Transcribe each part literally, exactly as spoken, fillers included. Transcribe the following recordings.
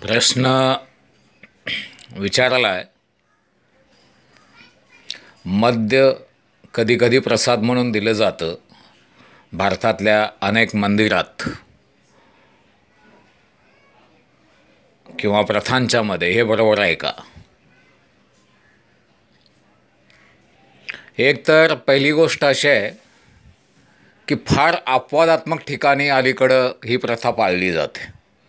प्रश्न विचारला आहे, मद्य कधीकधी प्रसाद म्हणून दिलं जातं भारतातल्या अनेक मंदिरात किंवा प्रथांच्या मध्ये, हे बरोबर आहे का? एक तर पहिली गोष्ट अशी आहे की फार अपवादात्मक ठिकाणी अलीकडं ही प्रथा पाळली जाते.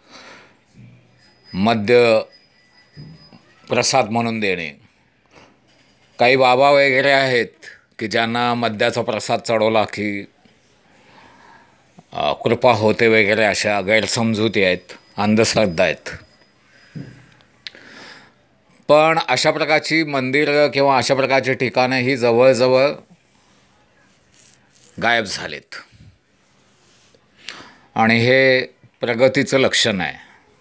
मद्य प्रसाद म्हणून देणे. काही बाबा वगैरे आहेत की ज्यांना मद्याचा प्रसाद चढवला की कृपा होते वगैरे, अशा गैरसमजुती आहेत, अंधश्रद्धा आहेत. पण अशा प्रकारची मंदिरं किंवा अशा प्रकारची ठिकाणं ही जवळजवळ गायब झालेत आणि हे प्रगतीचं लक्षण आहे.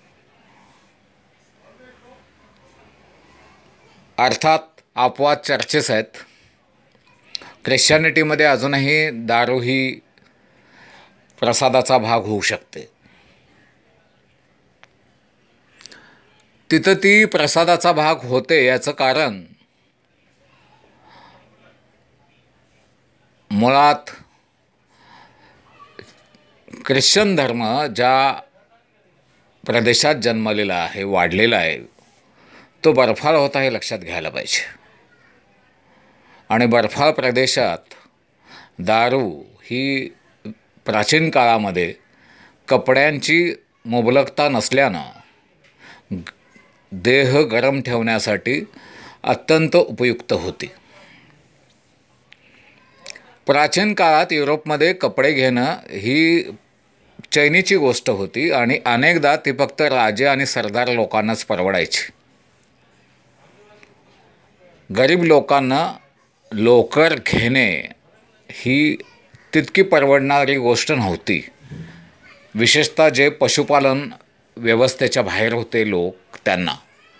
अर्थात अपवाद चर्चेस आहेत. ख्रिश्चनिटीमध्ये अजूनही दारू ही प्रसादाचा भाग होऊ शकते. तिथं ती प्रसादाचा भाग होते याचं कारण मुळात ख्रिश्चन धर्म ज्या प्रदेशात जन्मलेला आहे, वाढलेला आहे, तो बर्फाळ होता हे लक्षात घ्यायला पाहिजे. आणि बर्फाळ प्रदेशात दारू ही प्राचीन काळामध्ये कपड्यांची मुबलकता नसल्यानं देह गरम ठेवण्यासाठी अत्यंत उपयुक्त होती. प्राचीन काळात युरोपमध्ये कपडे घेणं ही चैनीची गोष्ट होती आणि अनेकदा ती फक्त राजे आणि सरदार लोकांनाच परवडायची. गरीब लोकांना लोकर घेणे ही तितकी परवडणारी गोष्ट नव्हती. विशेषतः जे पशुपालन व्यवस्थेच्या बाहेर होते लोक, त्यांना.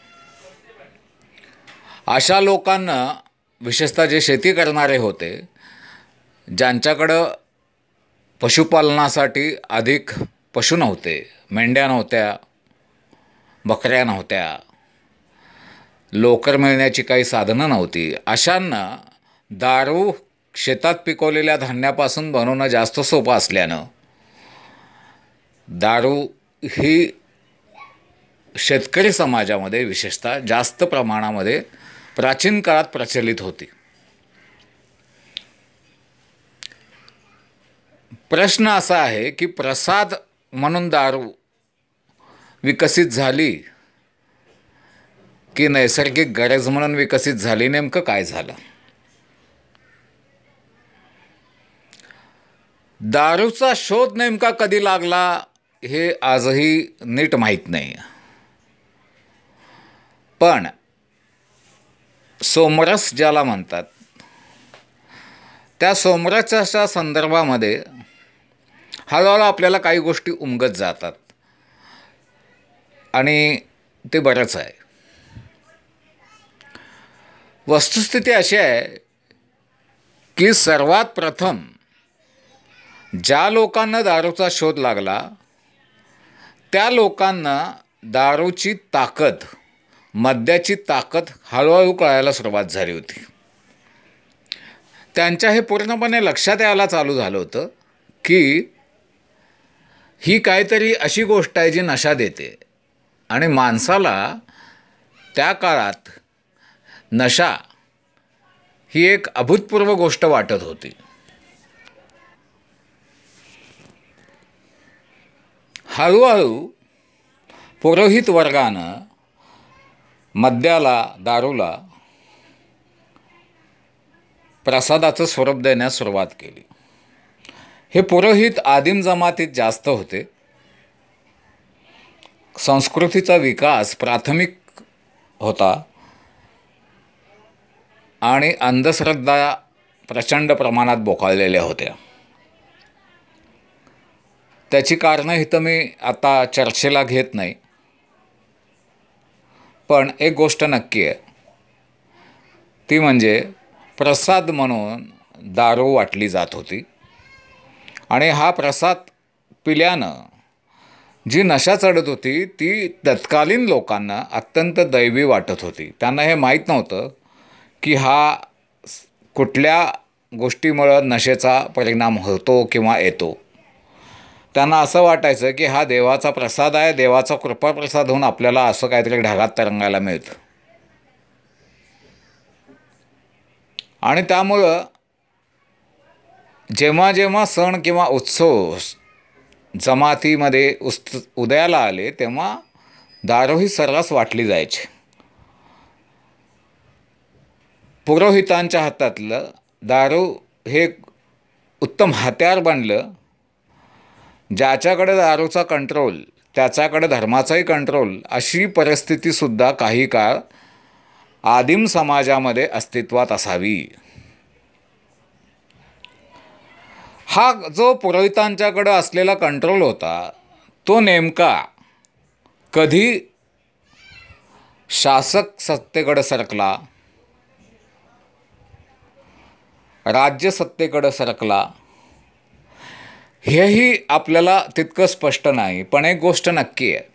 अशा लोकांना, विशेषतः जे शेती करणारे होते, ज्यांच्याकडं पशुपालनासाठी अधिक पशु नव्हते, मेंढ्या नव्हत्या, बकऱ्या नव्हत्या, लोकर मिळण्याची काही साधनं नव्हती, अशांना दारू शेतात पिकवलेल्या धान्यापासून बनवणं जास्त सोपं असल्यानं दारू ही शेतकरी समाजामध्ये विशेषतः जास्त प्रमाणामध्ये प्राचीन काळात प्रचलित होती. प्रश्न असा आहे की प्रसाद म्हणून दारू विकसित झाली की नैसर्गिक गरज म्हणून विकसित झाली? नेमकं काय झालं? दारूचा शोध नेमका कधी लागला हे आजही नीट माहीत नाही. पण सोमरस ज्याला म्हणतात, त्या सोमरसाच्या संदर्भामध्ये हळूहळू आपल्याला काही गोष्टी उमगत जातात आणि ते बरंच आहे. वस्तुस्थिती अशी आहे की सर्वात प्रथम ज्या लोकांना दारूचा शोध लागला त्या लोकांना दारूची ताकद, मद्याची ताकद हळूहळू कळायला सुरुवात झाली होती. त्यांच्या हे पूर्णपणे लक्षात यायला चालू झालं होतं की ही काहीतरी अशी गोष्ट आहे जी नशा देते आणि माणसाला त्या काळात नशा ही एक अभूतपूर्व गोष्ट वाटत होती. हळूहळू पुरोहित वर्गानं मद्याला, दारूला प्रसादाचं स्वरूप देण्यास सुरुवात केली. हे पुरोहित आदिम जमातीत जास्त होते. संस्कृतीचा विकास प्राथमिक होता आणि अंधश्रद्धा प्रचंड प्रमाणात बोकाळलेल्या होत्या. त्याची कारणं इथं मी आता चर्चेला घेत नाही. पण एक गोष्ट नक्की आहे, ती म्हणजे प्रसाद म्हणून दारू वाटली जात होती आणि हा प्रसाद पिल्यानं जी नशा चढत होती ती तत्कालीन लोकांना अत्यंत दैवी वाटत होती. त्यांना हे माहीत नव्हतं की हा कुठल्या गोष्टीमुळं नशेचा परिणाम होतो किंवा येतो. त्यांना असं वाटायचं की हा देवाचा प्रसाद आहे, देवाचा कृपाप्रसाद होऊन आपल्याला असं काहीतरी ढगात तरंगायला मिळतं. आणि त्यामुळं जेव्हा जेव्हा सण किंवा उत्सव जमातीमध्ये उस्त उदयाला आले तेव्हा दारू ही सर्रास वाटली जायची. पुरोहितांच्या हातातलं दारू हे उत्तम हत्यार बनलं. ज्याच्याकडे दारूचा कंट्रोल त्याच्याकडे धर्माचाही कंट्रोल, अशी परिस्थितीसुद्धा काही काळ आदिम समाजामध्ये अस्तित्वात असावी. हा जो पुरोहितांच्याकडं असलेला कंट्रोल होता तो नेमका कधी शासक सत्तेकडे सरकला, राज्य सत्तेकडे सरकला, हेही आपल्याला तितकं स्पष्ट नाही. पण एक गोष्ट नक्की आहे,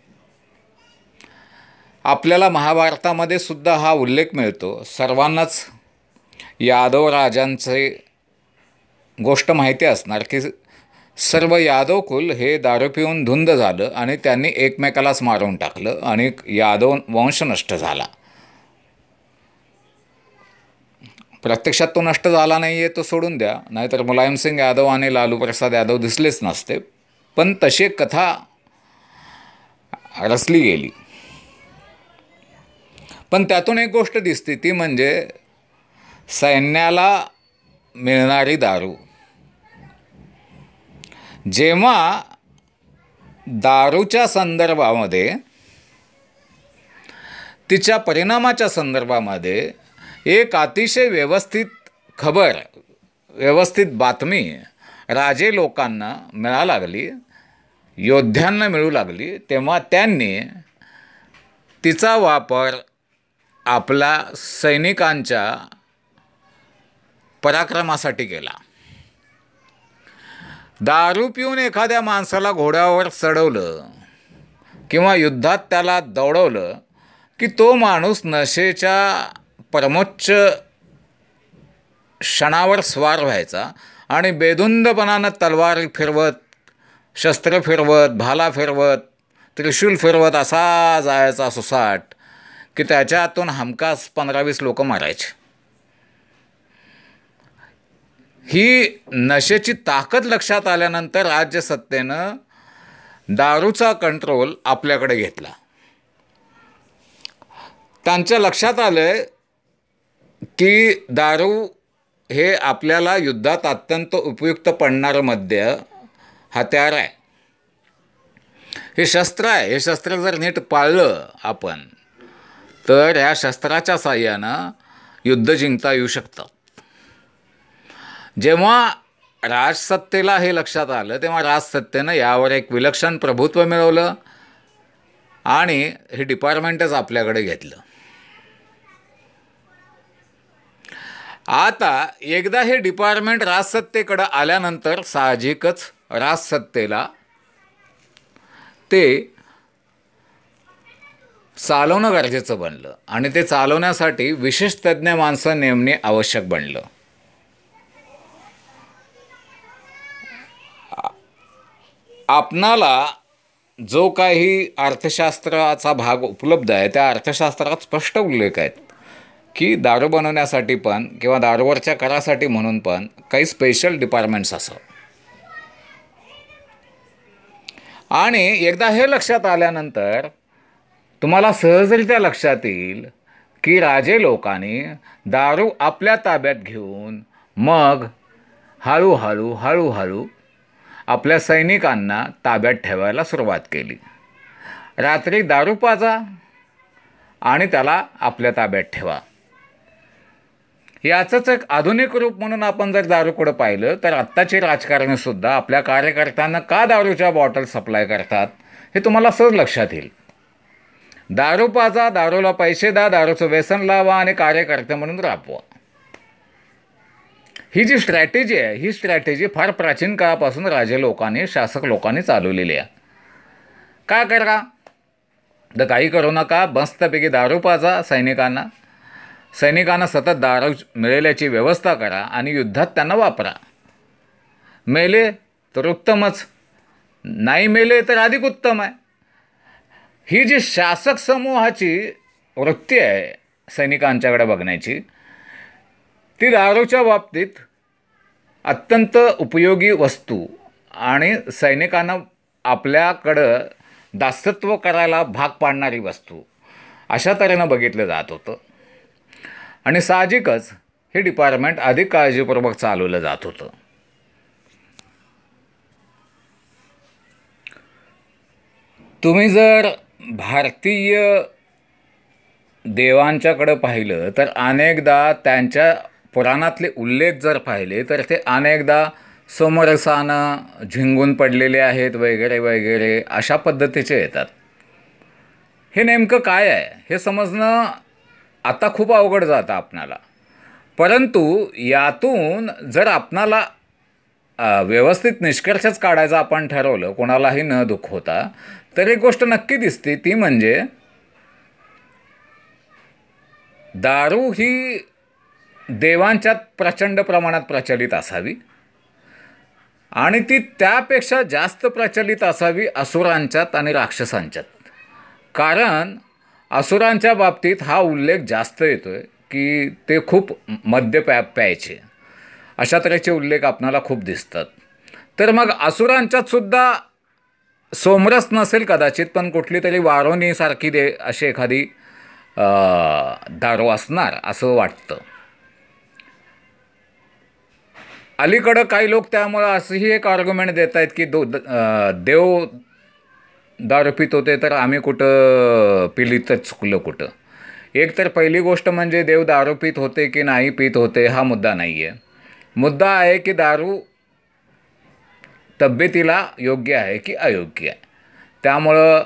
आपल्याला महाभारतामध्ये सुद्धा हा उल्लेख मिळतो. सर्वांनाच यादव राजांचे गोष्ट माहिती असणार की सर्व यादव कुल हे दारू पिऊन धुंद झालं आणि त्यांनी एकमेकालाच मारून टाकलं आणि यादव वंश नष्ट झाला. प्रत्यक्षात तो नष्ट झाला नाही आहे तो सोडून द्या, नाहीतर मुलायमसिंग यादव आणि लालू प्रसाद यादव दिसलेच नसते. पण तशी कथा रचली गेली. पण त्यातून एक गोष्ट दिसते ती म्हणजे सैन्याला मिळणारी दारू. जेव्हा दारूच्या संदर्भामध्ये, तिच्या परिणामाच्या संदर्भामध्ये एक अतिशय व्यवस्थित खबर, व्यवस्थित बातमी राजे लोकांना मिळा लागली, योद्ध्यांना मिळू लागली, तेव्हा त्यांनी तिचा वापर आपल्या सैनिकांच्या पराक्रमासाठी केला. दारू पिऊन एखाद्या माणसाला घोड्यावर चढवलं किंवा युद्धात त्याला दौडवलं की तो माणूस नशेच्या परमोच्च क्षणावर स्वार व्हायचा आणि बेधुंदपणानं तलवार फिरवत, शस्त्र फिरवत, भाला फिरवत, त्रिशूल फिरवत असा जायचा सुसाट की त्याच्यातून हमखास पंधरा वीस लोक मारायचे. ही नशेची ताकद लक्षात आल्यानंतर राज्यसत्तेनं दारूचा कंट्रोल आपल्याकडे घेतला. त्यांच्या लक्षात आलं की दारू हे आपल्याला युद्धात अत्यंत उपयुक्त पडणारं मद्य हत्यार आहे, हे शस्त्र आहे. हे शस्त्र जर नीट पाळलं आपण तर ह्या शस्त्राच्या साह्यानं युद्ध जिंकता येऊ शकतं. जेव्हा राजसत्तेला हे लक्षात आलं तेव्हा राजसत्तेनं यावर एक विलक्षण प्रभुत्व मिळवलं आणि हे डिपार्टमेंटच आपल्याकडे घेतलं. आता एकदा हे डिपार्टमेंट राजसत्तेकडं आल्यानंतर साहजिकच राजसत्तेला ते चालवणं गरजेचं बनलं आणि ते चालवण्यासाठी विशेष तज्ज्ञ माणसं नेमणे आवश्यक बनलं. आपणाला जो काही अर्थशास्त्राचा भाग उपलब्ध आहे त्या अर्थशास्त्रात स्पष्ट उल्लेख आहेत की दारू बनवण्यासाठी पण किंवा दारूवरच्या करासाठी म्हणून पण काही स्पेशल डिपार्टमेंट्स असतात. आणि एकदा हे लक्षात आल्यानंतर तुम्हाला सहजरित्या लक्षात येईल की राजे लोकांनी दारू आपल्या ताब्यात घेऊन मग हळूहळू हळूहळू आपल्या सैनिकांना ताब्यात ठेवायला सुरुवात केली. रात्री दारू पाजा आणि त्याला आपल्या ताब्यात ठेवा. याचंच एक आधुनिक रूप म्हणून आपण जर दारूकडं पाहिलं तर आत्ताची राजकारणीसुद्धा आपल्या कार्यकर्त्यांना का दारूच्या बॉटल सप्लाय करतात हे तुम्हाला सहज लक्षात येईल. दारू पाजा, दारूला पैसे द्या, दारूचं व्यसन लावा आणि कार्यकर्ते म्हणून राबवा. ही जी स्ट्रॅटेजी आहे ही स्ट्रॅटेजी फार प्राचीन काळापासून राजे लोकांनी, शासक लोकांनी चालवलेली आहे. काय करा तर काही करू नका, मस्तपैकी दारू पाजा सैनिकांना सैनिकांना सतत दारू मिळेल याची व्यवस्था करा आणि युद्धात त्यांना वापरा. मेले तर उत्तमच, नाही मेले तर अधिक उत्तम आहे. ही जी शासक समूहाची वृत्ती आहे सैनिकांच्याकडे बघण्याची, ती दारूच्या बाबतीत अत्यंत उपयोगी वस्तू आणि सैनिकांना आपल्याकडं दासत्व करायला भाग पाडणारी वस्तू अशा तऱ्हेनं बघितलं जात होतं. आणि साहजिकच हे डिपार्टमेंट अधिक काळजीपूर्वक चालवलं जात होतं. तुम्ही जर भारतीय देवांच्याकडं पाहिलं तर अनेकदा त्यांच्या पुराणातले उल्लेख जर पाहिले तर ते अनेकदा समरसानं झिंगून पडलेले आहेत वगैरे वगैरे अशा पद्धतीचे येतात. हे नेमकं काय आहे हे समजणं आता खूप अवघड जातं आपणाला. परंतु यातून जर आपणाला व्यवस्थित निष्कर्षच काढायचा आपण ठरवलं, कोणालाही न दुखवता, तर एक गोष्ट नक्की दिसते, ती म्हणजे दारू ही देवांच्यात प्रचंड प्रमाणात प्रचलित असावी आणि ती त्यापेक्षा जास्त प्रचलित असावी असुरांच्यात आणि राक्षसांच्यात. कारण असुरांच्या बाबतीत हा उल्लेख जास्त येतो आहे की ते खूप मद्य प्या प्यायचे अशा तऱ्हेचे उल्लेख आपणाला खूप दिसतात. तर मग असुरांच्यात सुद्धा सोमरस नसेल कदाचित, पण कुठली तरी वारोनीसारखी दे अशी एखादी दारू असणार असं वाटतं. अलीकडं काही लोक त्यामुळं असंही एक आर्ग्युमेंट देत आहेत की दो देव दारू पित होते तर आम्ही कुठं पिली तर चुकलं कुठं. एक तर पहिली गोष्ट म्हणजे देव दारू पित होते की नाही पित होते हा मुद्दा नाही आहे. मुद्दा आहे की दारू तब्येतीला योग्य आहे की अयोग्य आहे. त्यामुळं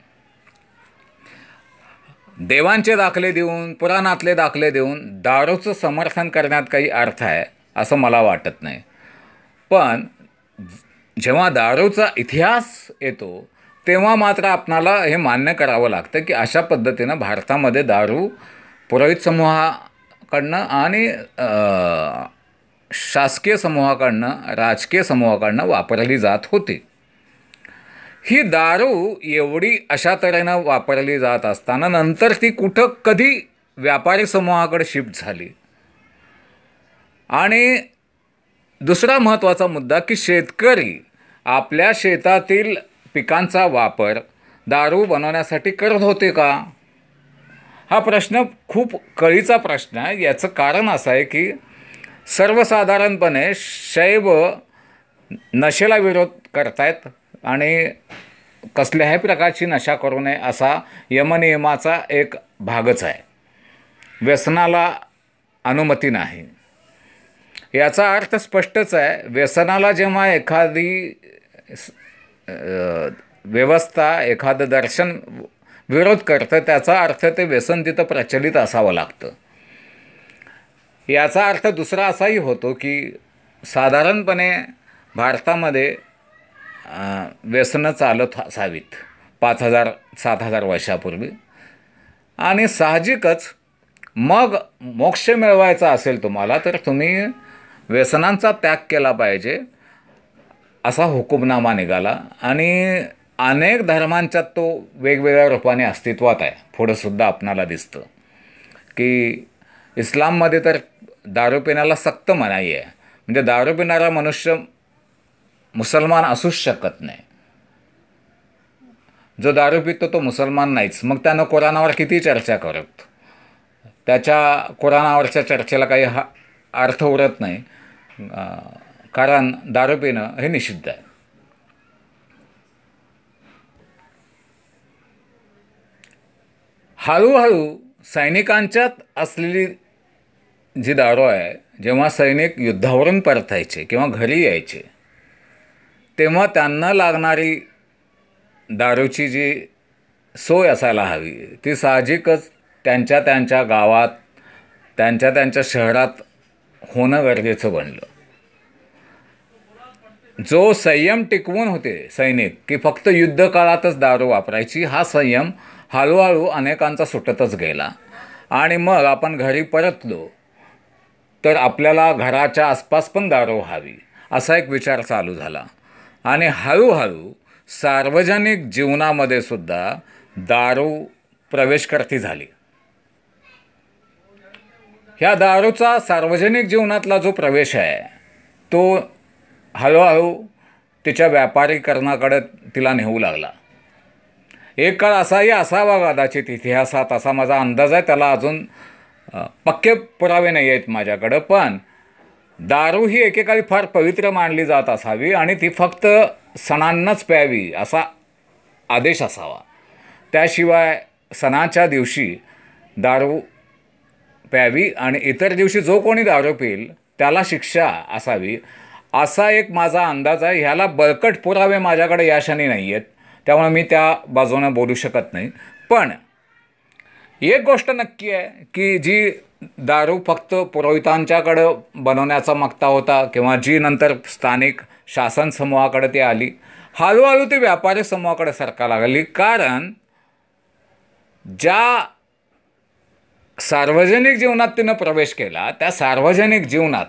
देवांचे दाखले देऊन, पुराणातले दाखले देऊन दारूचं समर्थन करण्यात काही अर्थ आहे असं मला वाटत नाही. पण जेव्हा दारूचा इतिहास येतो तेव्हा मात्र आपणाला हे मान्य करावं लागतं की अशा पद्धतीनं भारतामध्ये दारू पुरोहित समूहाकडनं आणि शासकीय समूहाकडनं, राजकीय समूहाकडनं वापरली जात होती. ही दारू एवढी अशा तऱ्हेनं वापरली जात असताना नंतर ती कुठं कधी व्यापारी समूहाकडे शिफ्ट झाली. आणि दुसरा महत्त्वाचा मुद्दा की शेतकरी आपल्या शेतातील पिकांचा वापर दारू बनवण्यासाठी करत होते का, हा प्रश्न खूप कळीचा प्रश्न आहे. याचं कारण असं आहे की सर्वसाधारणपणे शैव नशेला विरोध करतायत आणि कसल्याही प्रकारची नशा करू नये असा यमनियमाचा एक भागच आहे. व्यसनाला अनुमती नाही याचा अर्थ स्पष्टच आहे. व्यसनाला जेव्हा एखादी व्यवस्था, एखादं दर्शन विरोध करतं त्याचा अर्थ ते व्यसन तिथं प्रचलित असावं लागतं. याचा अर्थ दुसरा असाही होतो की साधारणपणे भारतामध्ये व्यसनं चालत असावीत पाच हजार सात हजार वर्षापूर्वी. आणि साहजिकच मग मोक्ष मिळवायचा असेल तुम्हाला तर तुम्ही व्यसनांचा त्याग केला पाहिजे असा हुकूमनामा निघाला. आणि अनेक धर्मांच्यात तो वेगवेगळ्या रूपाने अस्तित्वात आहे. पुढंसुद्धा आपणाला दिसतं की इस्लाममध्ये तर दारू पिण्याला सक्त मनाई आहे. म्हणजे दारू पिणारा मनुष्य मुसलमान असूच शकत नाही. जो दारू पितो तो मुसलमान नाहीच. मग त्यानं कुराणावर किती चर्चा करत, त्याच्या कुराणावरच्या चर्चेला काही हा अर्थ उरत नाही, कारण दारू पिणं हे निषिद्ध आहे. हळूहळू सैनिकांच्यात असलेली जी दारू आहे, जेव्हा सैनिक युद्धावरून परतायचे किंवा घरी यायचे तेव्हा त्यांना लागणारी दारूची जी सोय असायला हवी ती साहजिकच त्यांच्या त्यांच्या गावात, त्यांच्या त्यांच्या शहरात होणं गरजेचं बनलं. जो संयम टिकवून होते सैनिक की फक्त युद्ध काळातच दारू वापरायची, हा संयम हळूहळू अनेकांचा सुटतच गेला. आणि मग आपण घरी परतलो तर आपल्याला घराच्या आसपास पण दारू हवी असा एक विचार चालू झाला. आणि हळूहळू सार्वजनिक जीवनामध्ये सुद्धा दारू प्रवेश करती झाली. ह्या दारूचा सार्वजनिक जीवनातला जो प्रवेश आहे तो हळूहळू तिच्या व्यापारीकरणाकडे तिला नेऊ लागला. एक काळ असाही असावा कदाचित इतिहासात, असा माझा अंदाज आहे. त्याला अजून पक्के पुरावे नाही आहेत माझ्याकडं, पण दारू ही एकेकाळी फार पवित्र मानली जात असावी आणि ती फक्त सणांनाच प्यावी असा आदेश असावा. त्याशिवाय सणाच्या दिवशी दारू प्यावी आणि इतर दिवशी जो कोणी दारू पिईल त्याला शिक्षा असावी असा एक माझा अंदाज आहे. ह्याला बळकट पुरावे माझ्याकडे या क्षणी नाही आहेत, त्यामुळे मी त्या बाजूनं बोलू शकत नाही. पण एक गोष्ट नक्की आहे की जी दारू फक्त पुरोहितांच्याकडं बनवण्याचा मागता होता किंवा जी नंतर स्थानिक शासन समूहाकडे ती आली, हळूहळू ती व्यापारी समूहाकडे सरका लागली. कारण ज्या सार्वजनिक जीवनात तिनं प्रवेश केला त्या सार्वजनिक जीवनात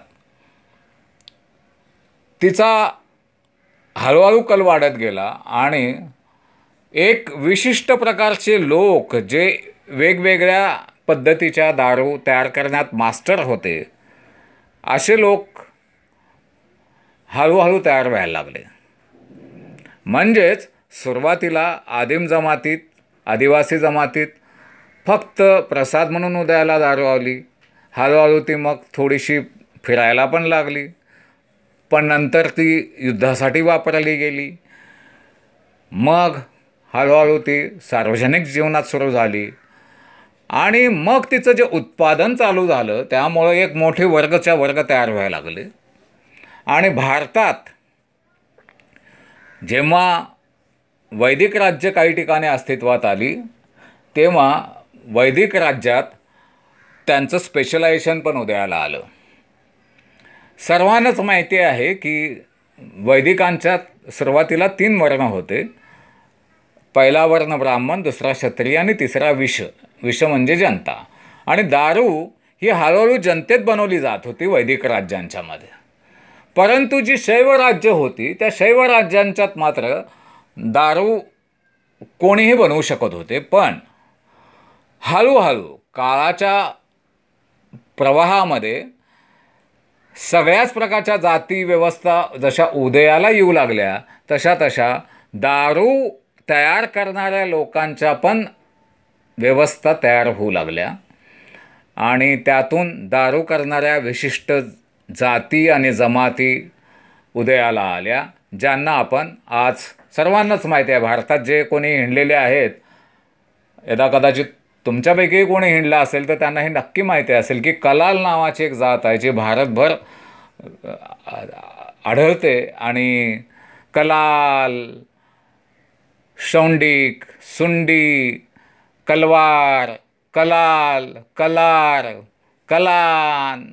तिचा हळूहळू कल वाढत गेला आणि एक विशिष्ट प्रकारचे लोक जे वेगवेगळ्या पद्धतीच्या दारू तयार करण्यात मास्टर होते असे लोक हळूहळू तयार व्हायला लागले. म्हणजेच सुरुवातीला आदिम जमातीत, आदिवासी जमातीत फक्त प्रसाद म्हणून उदयाला दारू आली. हळूहळू ती मग थोडीशी फिरायला पण लागली, पण नंतर ती युद्धासाठी वापरली गेली. मग हळूहळू ती सार्वजनिक जीवनात सुरू झाली आणि मग तिचं जे उत्पादन चालू झालं त्यामुळं एक मोठे वर्गच्या वर्ग तयार व्हायला लागले. आणि भारतात जेव्हा वैदिक राज्य काही ठिकाणी अस्तित्वात आली तेव्हा वैदिक राज्यात त्यांचं स्पेशलायझेशन पण उदयाला आलं. सर्वांनाच माहिती आहे की वैदिकांच्यात सुरुवातीला तीन वर्ण होते. पहिला वर्ण ब्राह्मण, दुसरा क्षत्रिय आणि तिसरा विष. विष म्हणजे जनता. आणि दारू ही हळूहळू जनतेत बनवली जात होती वैदिक राज्यांच्यामध्ये. परंतु जी शैव राज्य होती त्या शैव राज्यांच्यात मात्र दारू कोणीही बनवू शकत होते. पण हळूहळू काळाच्या प्रवाहामध्ये सगळ्याच प्रकारच्या जाती व्यवस्था जशा उदयाला येऊ लागल्या तशा तशा दारू तयार करणाऱ्या लोकांच्या पण व्यवस्था तयार होऊ लागल्या आणि त्यातून दारू करणाऱ्या विशिष्ट जाती आणि जमाती उदयाला आल्या, ज्यांना आपण आज सर्वांनाच माहिती आहे. भारतात जे कोणी हिंडलेले आहेत, यदा कदाचित तुमच्यापैकी कोणी हिंडला असेल तर त्यांना हे नक्की माहिती असेल की कलाल नावाची एक जात आहे जी भारतभर आढळते. आणि कलाल, शौंडिक, सुंडी, कलवार, कलाल, कलार, कलान,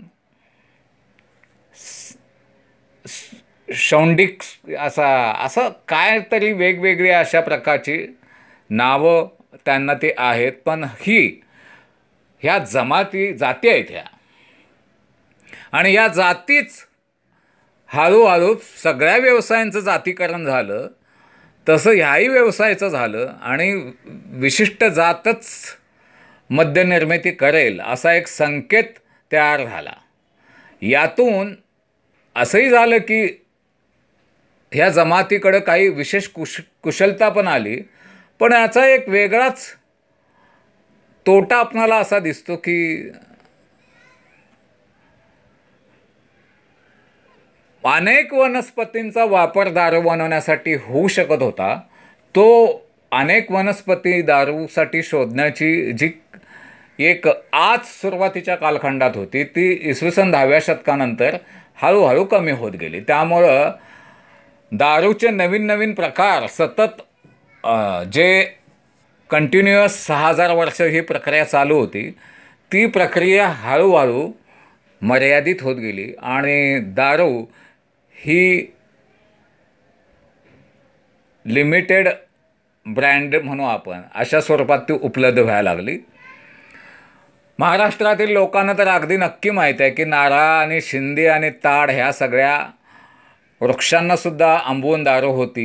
शौंडिक असा असं काय तरी वेगवेगळी अशा प्रकारची नावं त्यांना ते आहेत. पण ही ह्या जमाती जाती आहेत ह्या, आणि या जातीच हळूहळू सगळ्या व्यवसायांचं जातीकरण झालं तसं ह्याही व्यवसायाचं झालं आणि विशिष्ट जातच मद्यनिर्मिती करेल असा एक संकेत तयार झाला. यातून असंही झालं की ह्या जमातीकडं काही विशेष कुश कुशलता पण आली. पण याचा एक वेगळाच तोटा आपणाला असा दिसतो की अनेक वनस्पतींचा वापर दारू बनवण्यासाठी होऊ शकत होता, तो अनेक वनस्पती दारूसाठी शोधण्याची जी एक आज सुरुवातीच्या कालखंडात होती ती इसवी सन दहाव्या शतकानंतर हळूहळू कमी होत गेली. त्यामुळं दारूचे नवीन नवीन प्रकार सतत जे कंटिन्युअस सहा हजार वर्ष ही प्रक्रिया चालू होती ती प्रक्रिया हळूहळू मर्यादित होत गेली आणि दारू ही लिमिटेड ब्रँड म्हणू आपण, अशा स्वरूपात ती उपलब्ध व्हायला लागली. महाराष्ट्रातील लोकांना तर अगदी नक्की माहीत आहे की नारळ आणि शिंदे आणि ताड ह्या सगळ्या वृक्षांनासुद्धा आंबवून दारू होती.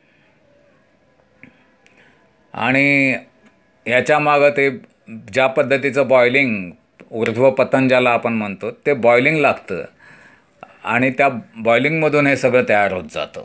आणि ह्याच्यामागं ते ज्या पद्धतीचं बॉयलिंग, ऊर्ध्वपतन ज्याला आपण म्हणतो, ते बॉयलिंग लागतं आणि त्या बॉयलिंगमधून हे सगळं तयार होत जातं.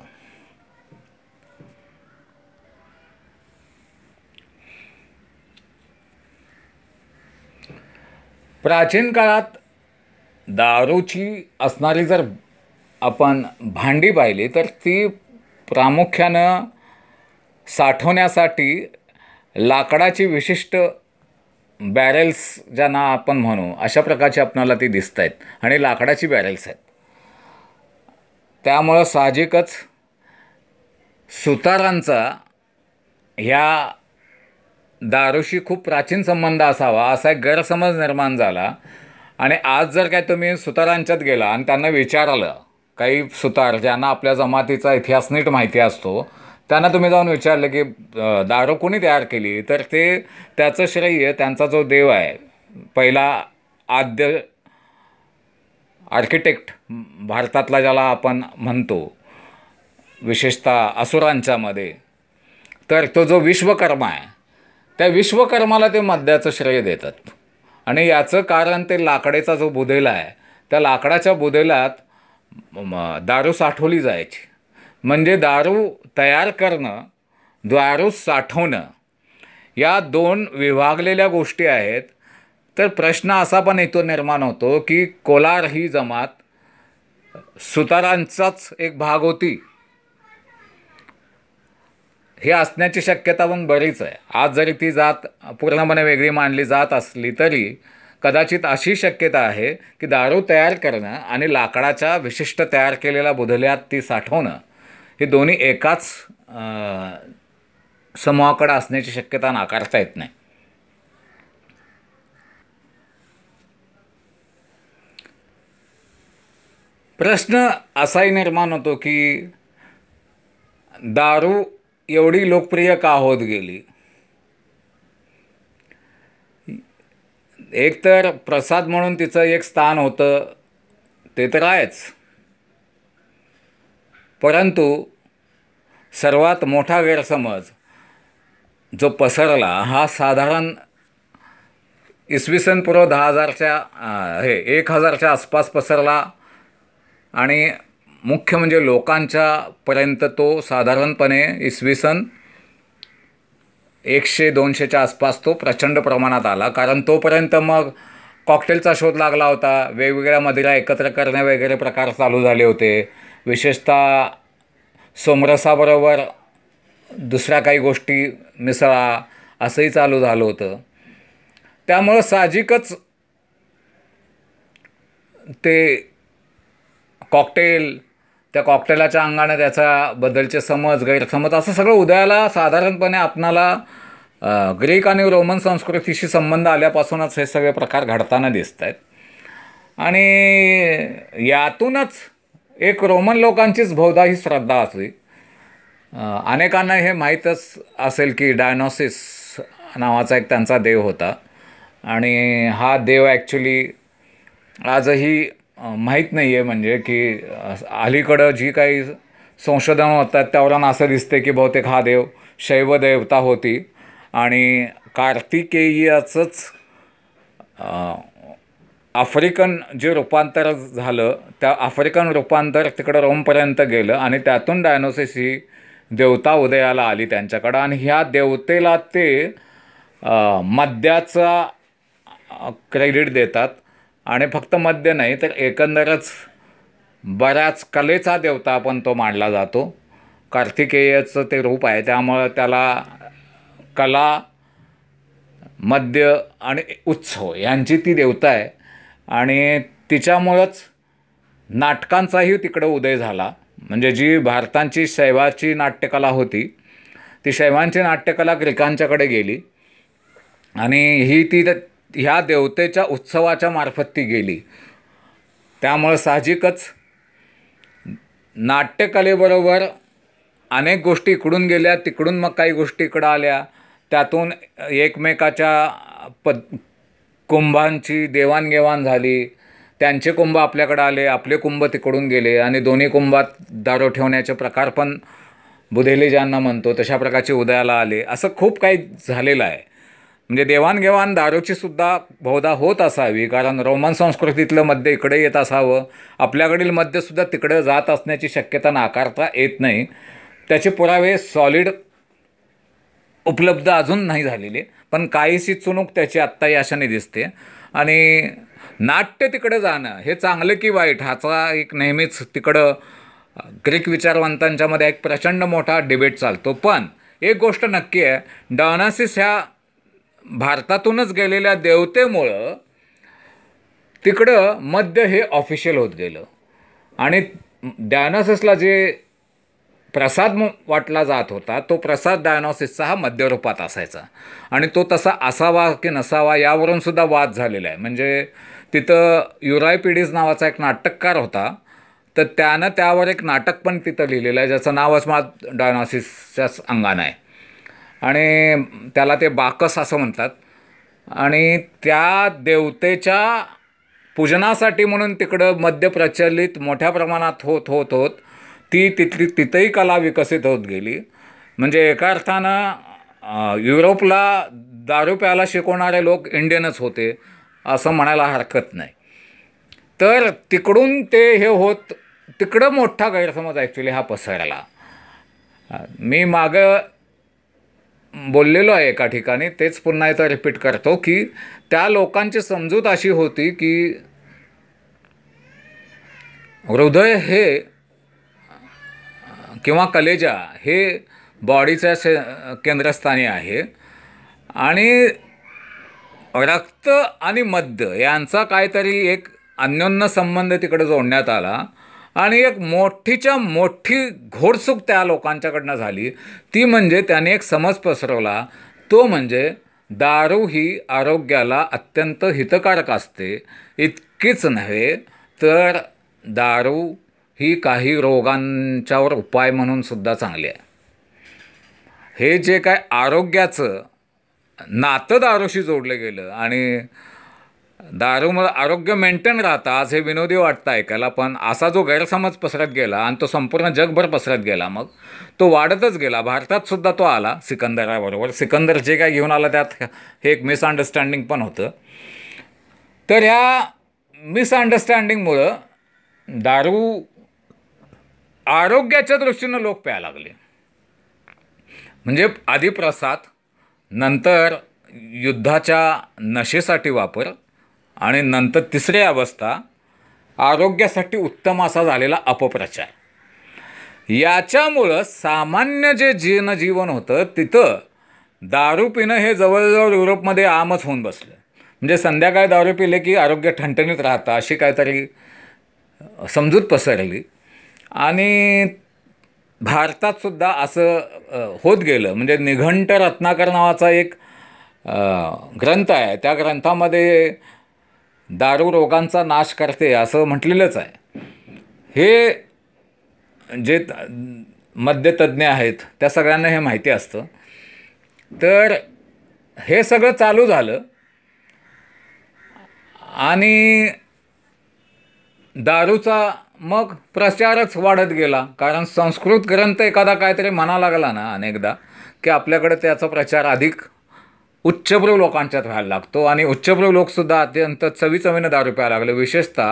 प्राचीन काळात दारूची असणारी जर आपण भांडी पाहिली तर ती प्रामुख्यानं साठवण्यासाठी लाकडाची विशिष्ट बॅरेल्स ज्यांना आपण म्हणू अशा प्रकारची आपणाला ती दिसत आहेत आणि लाकडाची बॅरेल्स आहेत. त्यामुळं साहजिकच सुतारांचा ह्या दारूशी खूप प्राचीन संबंध असावा असा एक गैरसमज निर्माण झाला. आणि आज जर काय तुम्ही सुतारांच्यात गेला आणि त्यांना विचारलं, काही सुतार ज्यांना आपल्या जमातीचा इतिहास नीट माहिती असतो, त्यांना तुम्ही जाऊन विचारलं की दारू कोणी तयार केली, तर ते त्याचं श्रेय त्यांचा जो देव आहे, पहिला आद्य आर्किटेक्ट भारतातला ज्याला आपण म्हणतो, विशेषतः असुरांच्यामध्ये, तर तो जो विश्वकर्मा आहे, त्या विश्वकर्माला ते मद्याचं श्रेय देतात. आणि याचं कारण ते लाकडाचा जो बुधेला आहे, त्या लाकडाच्या बुधेल्यात दारू साठवली जायची. म्हणजे दारू तयार करणं, दारू साठवणं या दोन विभागलेल्या गोष्टी आहेत. तर प्रश्न असा पण येतो निर्माण होतो की कोलार ही जमात सुतारांचाच एक भाग होती, हे असण्याची शक्यता पण बरीच आहे. आज जरी ती जात पूर्णपणे वेगळी मानली जात असली तरी कदाचित अशी शक्यता आहे की दारू तयार करणं आणि लाकडाच्या विशिष्ट तयार केलेल्या बुधल्यात ती साठवणं हे दोन्ही एकाच समूहाकडे असण्याची शक्यता नाकारता येत नाही. प्रश्न असाही निर्माण होतो की दारू एवढी लोकप्रिय का होत गेली. एक तर प्रसाद म्हणून तिचं एक स्थान होतं, ते तर आहेच, परंतु सर्वात मोठा गैरसमज जो पसरला हा साधारण इसवी सन पूर्व दहा हजारच्या हे एक हजारच्या आसपास पसरला. आणि मुख्य म्हणजे लोकांच्या पर्यंत तो साधारणपणे इसवी सन एकशे दोनशेच्या आसपास तो प्रचंड प्रमाणात आला. कारण तोपर्यंत मग कॉकटेलचा शोध लागला होता, वेगवेगळ्या मदिरा एकत्र करणे वगैरे प्रकार चालू झाले होते. विशेषतः सोमरसाबरोबर दुसऱ्या काही गोष्टी मिसळा असंही चालू झालं होतं. त्यामुळं साहजिकच ते कॉकटेल, त्या कॉकटेलाच्या अंगाने त्याच्याबद्दलचे समज, गैरसमज असं सगळं उदयाला साधारणपणे आपणाला ग्रीक आणि रोमन संस्कृतीशी संबंध आल्यापासूनच हे सगळे प्रकार घडताना दिसत आहेत. आणि यातूनच एक रोमन लोकांचीच बहुधा ही श्रद्धा असली. अनेकांना हे माहीतच असेल की डायनॉसिस नावाचा एक त्यांचा देव होता आणि हा देव ॲक्च्युली आजही माहीत नाही आहे. म्हणजे की अलीकडं जी काही संशोधनं होतात त्यावरून असं दिसते की बहुतेक हा देव शैव देवता होती आणि कार्तिकेयाचंच आफ्रिकन जे रूपांतर झालं त्या आफ्रिकन रूपांतर तिकडं रोमपर्यंत गेलं आणि त्यातून डायनोसिस ही देवता उदयाला आली त्यांच्याकडं. आणि ह्या देवतेला ते मद्याचा क्रेडिट देतात. आणि फक्त मद्य नाही तर एकंदरच बऱ्याच कलेचा देवता आपण तो मानला जातो. कार्तिकेयाचं ते रूप आहे, त्यामुळं त्याला कला, मद्य आणि उत्सव यांची ती देवता आहे. आणि तिच्यामुळंच नाटकांचाही तिकडं उदय झाला. म्हणजे जी भारताची शैवाची नाट्यकला होती ती शैवांची नाट्यकला ग्रीकांच्याकडे गेली आणि ही ती ह्या देवतेच्या उत्सवाच्या मार्फत ती गेली. त्यामुळं साहजिकच नाट्यकलेबरोबर अनेक गोष्टी इकडून गेल्या, तिकडून मग काही गोष्टी इकडं आल्या, त्यातून एकमेकाच्या पद कुंभांची देवाणघेवाण झाली, त्यांचे कुंभ आपल्याकडे आले, आपले कुंभ तिकडून गेले आणि दोन्ही कुंभात दारू ठेवण्याचे प्रकार पण बुधेली ज्यांना म्हणतो तशा प्रकारचे उदयाला आले. असं खूप काही झालेलं आहे. म्हणजे देवाणघेवाण दारूची सुद्धा बहुधा होत असावी, कारण रोमन संस्कृतीतलं मद्य इकडे येत असावं, आपल्याकडील मद्यसुद्धा तिकडे जात असण्याची शक्यता नाकारता येत नाही. त्याचे पुरावे सॉलिड उपलब्ध अजून नाही झालेले, पण काहीशी चुणूक त्याची आत्ताही अशाने दिसते. आणि नाट्य तिकडं जाणं हे चांगलं की वाईट ह्याचा एक नेहमीच तिकडं ग्रीक विचारवंतांच्यामध्ये एक प्रचंड मोठा डिबेट चालतो. पण एक गोष्ट नक्की आहे, डायोनासिस ह्या भारतातूनच गेलेल्या देवतेमुळं तिकडं मद्य हे ऑफिशियल होत गेलं आणि डायोनासिसला जे प्रसाद वाटला जात होता तो प्रसाद डायोनासिसचा हा मद्यरूपात असायचा आणि तो तसा असावा की नसावा यावरून सुद्धा वाद झालेला आहे. म्हणजे तिथं युरायपिडीज नावाचा एक नाटककार होता, तर त्यानं त्यावर एक नाटक पण तिथं लिहिलेलं आहे ज्याचं नावच मला डायोनासिसच्याच अंगानं आहे आणि त्याला ते बाकस असं म्हणतात. आणि त्या देवतेच्या पूजनासाठी म्हणून तिकडं मद्य प्रचलित मोठ्या प्रमाणात होत होत होत ती तिथली तिथंही कला विकसित होत गेली. म्हणजे एका अर्थानं युरोपला दारू प्यायला शिकवणारे लोक इंडियनच होते असं म्हणायला हरकत नाही. तर तिकडून ते हे होत तिकडं मोठा गैरसमज ॲक्च्युली हा पसरला. मी मागं बोललेलो आहे एका ठिकाणी, तेच पुन्हा इथं रिपीट करतो की त्या लोकांची समजूत अशी होती की हृदय हे किंवा कलेजा हे बॉडीच्या से केंद्रस्थानी आहे आणि रक्त आणि मद्य यांचा काहीतरी एक अन्योन्य संबंध तिकडे जोडण्यात आला आणि एक मोठीच्या मोठी घोडचूक त्या लोकांच्याकडनं झाली. ती म्हणजे त्याने एक समज पसरवला, तो म्हणजे दारू ही आरोग्याला अत्यंत हितकारक असते. इतकीच नव्हे तर दारू ही काही रोगांच्यावर उपाय म्हणून सुद्धा चांगली आहे. हे जे काय आरोग्याचं नातं दारूशी जोडलं गेलं आणि दारूमुळे आरोग्य मेंटेन राहतं, आज हे विनोदी वाटतं ऐकायला, पण असा जो गैरसमज पसरत गेला आणि तो संपूर्ण जगभर पसरत गेला, मग तो वाढतच गेला. भारतात सुद्धा तो आला सिकंदराबरोबर. सिकंदर जे काय घेऊन आला त्यात हे एक मिसअंडरस्टँडिंग पण होतं. तर ह्या मिसअंडरस्टँडिंगमुळं दारू आरोग्याच्या दृष्टीनं लोक प्यायला लागले. म्हणजे आधी प्रसाद, नंतर युद्धाच्या नशेसाठी वापर आणि नंतर तिसरी अवस्था आरोग्यासाठी उत्तम असा झालेला अपप्रचार. याच्यामुळं सामान्य जे जनजीवन होतं तिथं दारू पिणं हे जवळजवळ युरोपमध्ये आमच होऊन बसलं. म्हणजे संध्याकाळी दारू पिले की आरोग्य ठणठणीत राहतं अशी काहीतरी समजूत पसरली आणि भारतातसुद्धा असं होत गेलं. म्हणजे निघंट रत्नाकर नावाचा एक ग्रंथ आहे, त्या ग्रंथामध्ये दारू रोगांचा नाश करते असं म्हटलेलंच आहे. हे जे मद्यतज्ञ आहेत त्या सगळ्यांना हे माहिती असतं. तर हे सगळं चालू झालं आणि दारूचा मग प्रचारच वाढत गेला. कारण संस्कृत ग्रंथ एखादा काहीतरी म्हणा लागला ना अनेकदा की आपल्याकडे त्याचा प्रचार अधिक उच्चभ्रू लोकांच्यात व्हायला लागतो आणि उच्चभ्रू लोकसुद्धा अत्यंत चवीचवीनं दारू प्यायला लागले. विशेषतः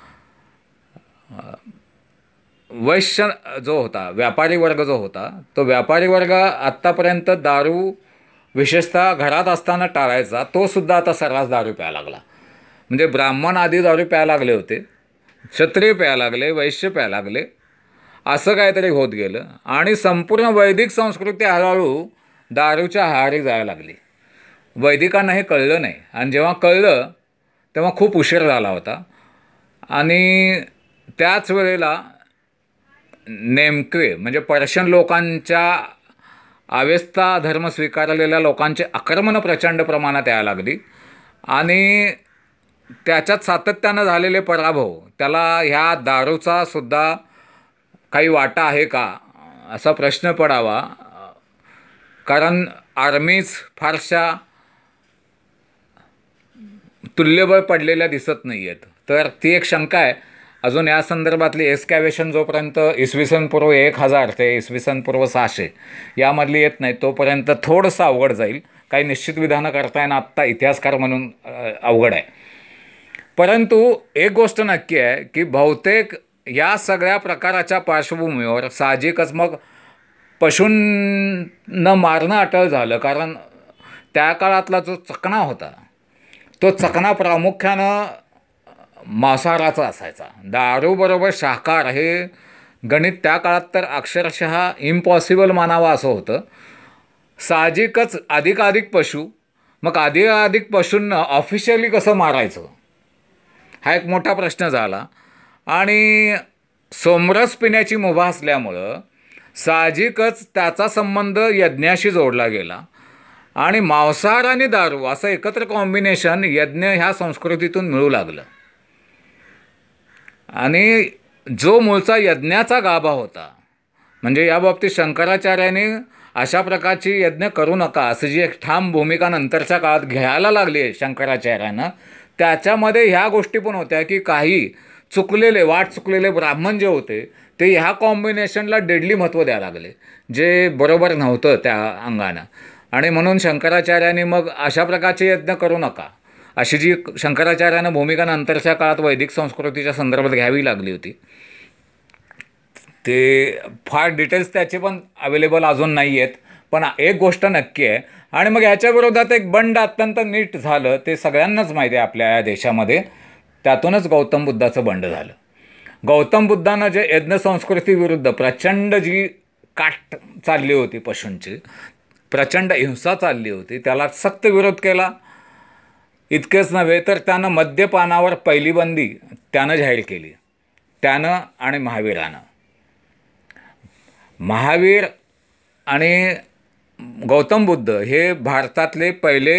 वैश्य जो होता, व्यापारी वर्ग जो होता, तो व्यापारी वर्ग आत्तापर्यंत दारू विशेषतः घरात असताना टाळायचा, तो सुद्धा आता सर्रास दारू प्यायला लागला. म्हणजे ब्राह्मण आधी दारू प्यायला लागले होते, क्षत्रिय प्यायला लागले, वैश्य प्यायला लागले, असं काहीतरी होत गेलं आणि संपूर्ण वैदिक संस्कृती हळूहळू दारूच्या आहारी जायला लागली. वैदिकांना हे कळलं नाही आणि जेव्हा कळलं तेव्हा खूप उशीर झाला होता. आणि त्याच वेळेला नेमके म्हणजे पर्शियन लोकांच्या अवेस्ता धर्म स्वीकारलेल्या लोकांचे आक्रमणं प्रचंड प्रमाणात यायला लागली आणि त्याच्यात सातत्यानं झालेले पराभव, त्याला ह्या दारूचा सुद्धा काही वाटा आहे का असा प्रश्न पडावा, कारण आर्मीज फारशा तुल्यबळ पडलेल्या दिसत नाही आहेत. तर ती एक शंका आहे. अजून या संदर्भातली एक्सकॅव्हेशन जोपर्यंत इसवी सन पूर्व एक हजार ते इसवी सन पूर्व सहाशे यामधली येत नाही तोपर्यंत थोडंसं अवघड जाईल. काही निश्चित विधानं करता येणं आत्ता इतिहासकार म्हणून अवघड आहे. परंतु एक गोष्ट नक्की आहे की बहुतेक या सगळ्या प्रकाराच्या पार्श्वभूमीवर साहजिकच मग पशूंना मारणं अटळ झालं. कारण त्या काळातला जो चकणा होता तो चकणा प्रामुख्यानं मांसाहाराचा असायचा. दारूबरोबर शाकाहार हे गणित त्या काळात तर अक्षरशः इम्पॉसिबल मानावं असं होतं. साहजिकच अधिकाधिक पशु, मग अधिकाधिक पशूंना ऑफिशियली कसं मारायचं हा एक मोठा प्रश्न झाला. आणि सोमरस पिण्याची मुभा असल्यामुळं साहजिकच त्याचा संबंध यज्ञाशी जोडला गेला. आणि मांसाहार आणि दारू असं एकत्र कॉम्बिनेशन यज्ञ ह्या संस्कृतीतून मिळू लागलं. आणि जो मूळचा यज्ञाचा गाभा होता, म्हणजे या बाबतीत शंकराचार्यांनी अशा प्रकारची यज्ञ करू नका असं जी एक ठाम भूमिका नंतरच्या काळात घ्यायला लागली आहे शंकराचार्यांना, त्याच्यामध्ये ह्या गोष्टी पण होत्या की काही चुकलेले वाट चुकलेले ब्राह्मण जे होते ते ह्या कॉम्बिनेशनला डेडली महत्त्व द्यायला लागले, जे बरोबर नव्हतं त्या अंगानं. आणि म्हणून शंकराचार्यांनी मग अशा प्रकारचे यज्ञ करू नका अशी जी शंकराचार्यांना भूमिका नंतरच्या काळात वैदिक संस्कृतीच्या संदर्भात घ्यावी लागली होती. ते फार डिटेल्स त्याचे पण अवेलेबल अजून नाही आहेत. पण एक गोष्ट नक्की आहे, आणि मग याच्या विरोधात एक बंड अत्यंत नीट झालं ते सगळ्यांनाच माहिती आहे आपल्या या देशामध्ये. त्यातूनच गौतम बुद्धाचं बंड झालं. गौतम बुद्धानं जे यज्ञ संस्कृतीविरुद्ध प्रचंड जी काट चालली होती, पशूंची प्रचंड हिंसा चालली होती, त्याला सक्त विरोध केला. इतकेच नव्हे तर त्यानं मद्यपानावर पहिली बंदी त्यानं जाहीर केली, त्यानं आणि महावीरानं. महावीर आणि गौतम बुद्ध हे भारतातले पहिले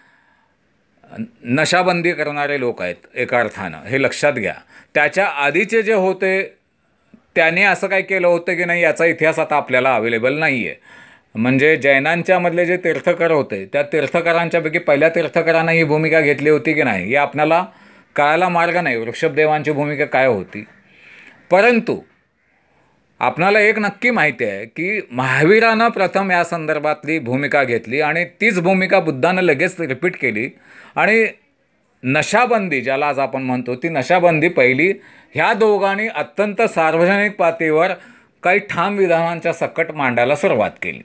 नशाबंदी करणारे लोक आहेत एका अर्थानं, हे लक्षात घ्या. त्याच्या आधीचे जे होते त्याने असं काय केलं होतं की नाही याचा इतिहास आता आपल्याला अवेलेबल नाही आहे. म्हणजे जैनांच्यामधले जे तीर्थकर होते त्या तीर्थकरांच्यापैकी पहिल्या तीर्थकरांना ही भूमिका घेतली होती की नाही हे आपल्याला कळायला मार्ग नाही, वृषभदेवांची भूमिका काय होती. परंतु आपणाला एक नक्की माहिती आहे की महावीरानं प्रथम या संदर्भातली भूमिका घेतली आणि तीच भूमिका बुद्धानं लगेच रिपीट केली. आणि नशाबंदी ज्याला आज आपण म्हणतो ती नशाबंदी पहिली ह्या दोघांनी अत्यंत सार्वजनिक पातळीवर काही ठाम विधानांच्या सकट मांडायला सुरुवात केली.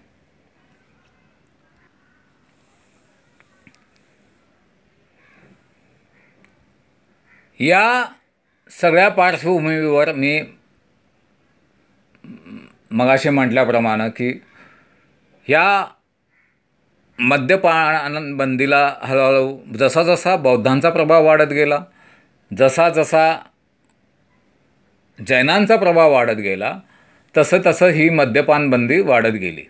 या सगळ्या पार्श्वभूमीवर मी मगाशी म्हटल्याप्रमाणे की ह्या मद्यपान बंदीला हळूहळू जसा जसा बौद्धांचा प्रभाव वाढत गेला, जसा जसा जैनांचा प्रभाव वाढत गेला, तसं तसं ही मद्यपान बंदी वाढत गेली.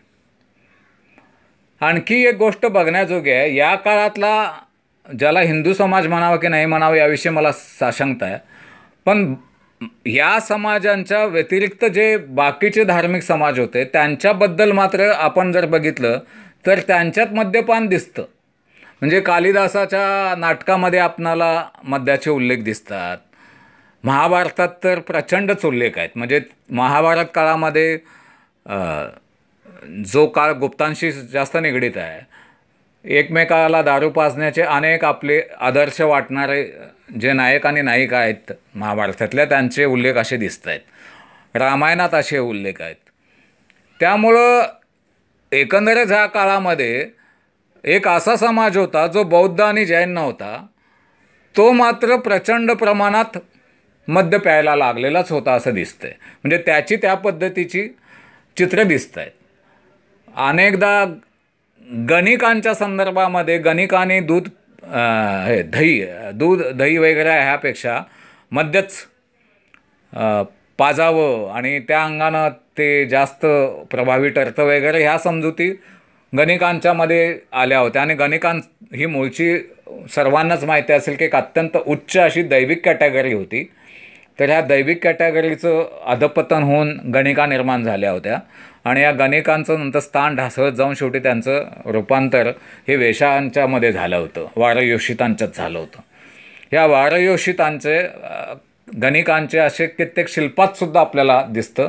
आणखी एक गोष्ट बघण्याजोगी आहे, या काळातला ज्याला हिंदू समाज म्हणावा की नाही म्हणावं याविषयी मला साशंकता आहे, पण या समाजांच्या व्यतिरिक्त जे बाकीचे धार्मिक समाज होते त्यांच्याबद्दल मात्र आपण जर बघितलं तर त्यांच्यात मद्यपान दिसतं. म्हणजे कालिदासाच्या नाटकामध्ये आपणाला मद्याचे उल्लेख दिसतात. महाभारतात तर प्रचंडच उल्लेख आहेत. म्हणजे महाभारत काळामध्ये जो काळ गुप्तांशी जास्त निगडीत आहे, एकमेकाला दारू पाजण्याचे अनेक आपले आदर्श वाटणारे जे नायक आणि नायिका आहेत महाभारतातल्या त्यांचे उल्लेख असे दिसत आहेत. रामायणात असे उल्लेख आहेत. त्यामुळं एकंदरच ह्या काळामध्ये एक असा समाज होता जो बौद्ध आणि जैन नव्हता, तो मात्र प्रचंड प्रमाणात मद्य प्यायला लागलेलाच होता असं दिसतंय. म्हणजे त्याची त्या पद्धतीची चित्र दिसत आहेत. अनेकदा गणिकांच्या संदर्भामध्ये गणिकांनी दूध हे दही दूध दही वगैरे ह्यापेक्षा मद्यच पाजावं आणि त्या अंगानं ते जास्त प्रभावी ठरतं वगैरे ह्या समजुती गणिकांच्यामध्ये आल्या होत्या. आणि गणिकां ही मूळची सर्वांनाच माहिती असेल की एक अत्यंत उच्च अशी दैविक कॅटेगरी होती. तर ह्या दैविक कॅटेगरीचं अधपतन होऊन गणिका निर्माण झाल्या होत्या. आणि या गणिकांचं नंतर स्थान ढासळत जाऊन शेवटी त्यांचं रूपांतर हे वेशांच्यामध्ये झालं होतं, वारयोषितांच्यात झालं होतं. या वारयोषितांचे गणिकांचे असे कित्येक शिल्पातसुद्धा आपल्याला दिसतं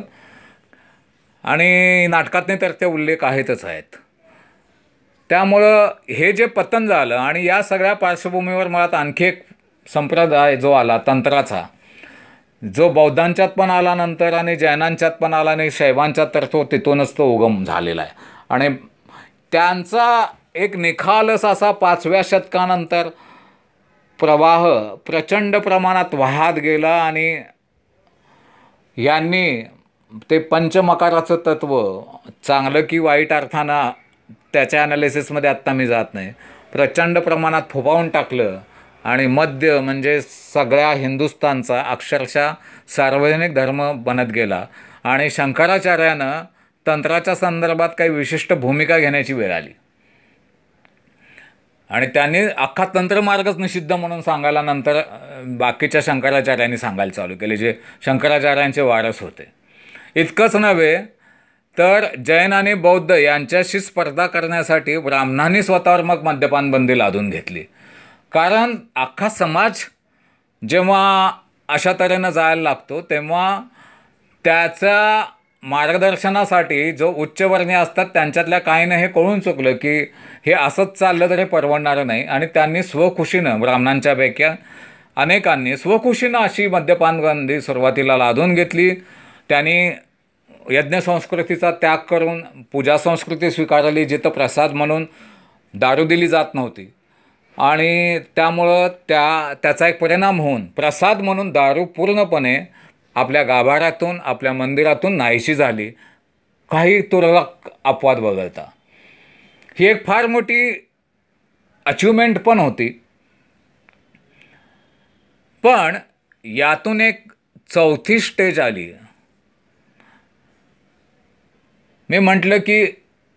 आणि नाटकातने तर ते उल्लेख आहेतच आहेत. त्यामुळं हे जे पतन झालं आणि या सगळ्या पार्श्वभूमीवर मुळात आणखी एक संप्रदाय जो आला तंत्राचा, जो बौद्धांच्यात पण आला नंतर आणि जैनांच्यात पण आला आणि शैवांच्यात, तर तो तिथूनच तो उगम झालेला आहे. आणि त्यांचा एक निखालस असा पाचव्या शतकानंतर प्रवाह प्रचंड प्रमाणात वाहत गेला आणि यांनी ते पंचमकाराचं तत्त्व चांगलं की वाईट अर्थानं त्याच्या ॲनालिसिसमध्ये आत्ता मी जात नाही, प्रचंड प्रमाणात फुफावून टाकलं आणि मध्य म्हणजे सगळ्या हिंदुस्थानचा अक्षरशः सार्वजनिक धर्म बनत गेला आणि शंकराचार्यानं तंत्राच्या संदर्भात काही विशिष्ट भूमिका घेण्याची वेळ आली आणि त्यांनी अख्खा तंत्रमार्गच निषिद्ध म्हणून सांगायला नंतर बाकीच्या शंकराचार्यांनी सांगायला चालू केले, जे शंकराचार्यांचे वारस होते. इतकंच नव्हे तर जैन आणि बौद्ध यांच्याशी स्पर्धा करण्यासाठी ब्राह्मणांनी स्वतःवर मग मद्यपान बंदी लादून घेतली. कारण अख्खा समाज जेव्हा अशा तऱ्हेनं जायला लागतो तेव्हा त्याच्या मार्गदर्शनासाठी जो उच्चवर्णीय असतात त्यांच्यातल्या काहींना हे कळून चुकलं की हे असंच चाललं तर हे परवडणारं नाही आणि त्यांनी स्वखुशीनं, ब्राह्मणांच्यापैकी अनेकांनी स्वखुशीनं अशी मद्यपान बंदी सुरुवातीला लादून घेतली. त्यांनी यज्ञसंस्कृतीचा त्याग करून पूजा संस्कृती स्वीकारली, जिथं प्रसाद म्हणून दारू दिली जात नव्हती आणि त्यामुळं त्या त्याचा एक परिणाम होऊन प्रसाद म्हणून दारू पूर्णपणे आपल्या गाभाऱ्यातून, आपल्या मंदिरातून नाहीशी झाली, काही तुरळक अपवाद वगळता. ही एक फार मोठी अचिव्हमेंट पण होती. पण यातून एक चौथी स्टेज आली. मी म्हटलं की